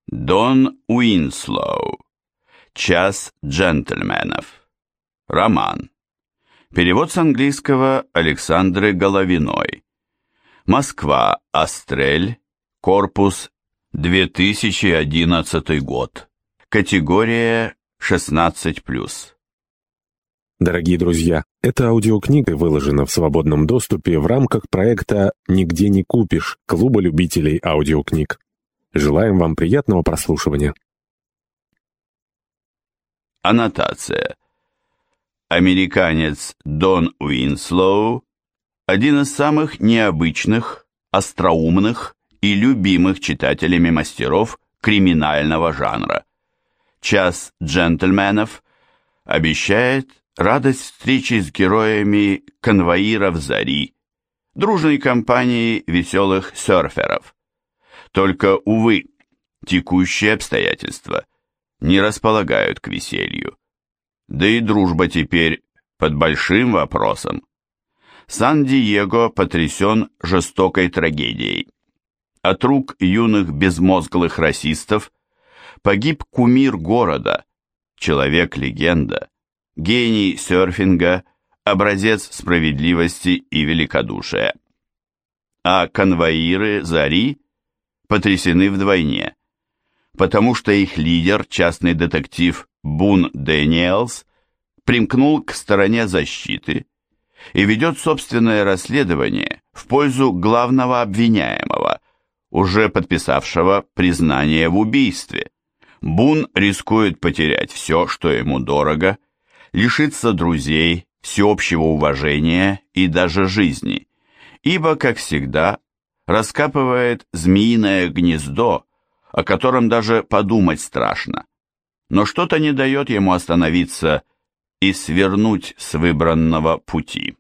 Дон Уинслоу. Час джентльменов. Роман. Перевод с английского Александры Головиной. Москва. Астрель. Корпус. 2011 год. Категория 16+. Дорогие друзья, эта аудиокнига выложена в свободном доступе в рамках проекта «Нигде не купишь» Клуба любителей аудиокниг. Желаем вам приятного прослушивания. Аннотация. Американец Дон Уинслоу – один из самых необычных, остроумных и любимых читателями мастеров криминального жанра. «Час джентльменов» обещает радость встречи с героями конвоиров Зари, дружной компанией веселых серферов. Только, увы, текущие обстоятельства не располагают к веселью. Да и дружба теперь под большим вопросом. Сан-Диего потрясен жестокой трагедией. От рук юных безмозглых расистов погиб кумир города, человек-легенда, гений серфинга, образец справедливости и великодушия. А конвоиры Зари потрясены вдвойне, потому что их лидер, частный детектив Бун Дэниелс, примкнул к стороне защиты и ведет собственное расследование в пользу главного обвиняемого, уже подписавшего признание в убийстве. Бун рискует потерять все, что ему дорого, лишиться друзей, всеобщего уважения и даже жизни, ибо, как всегда, раскапывает змеиное гнездо, о котором даже подумать страшно, но что-то не дает ему остановиться и свернуть с выбранного пути.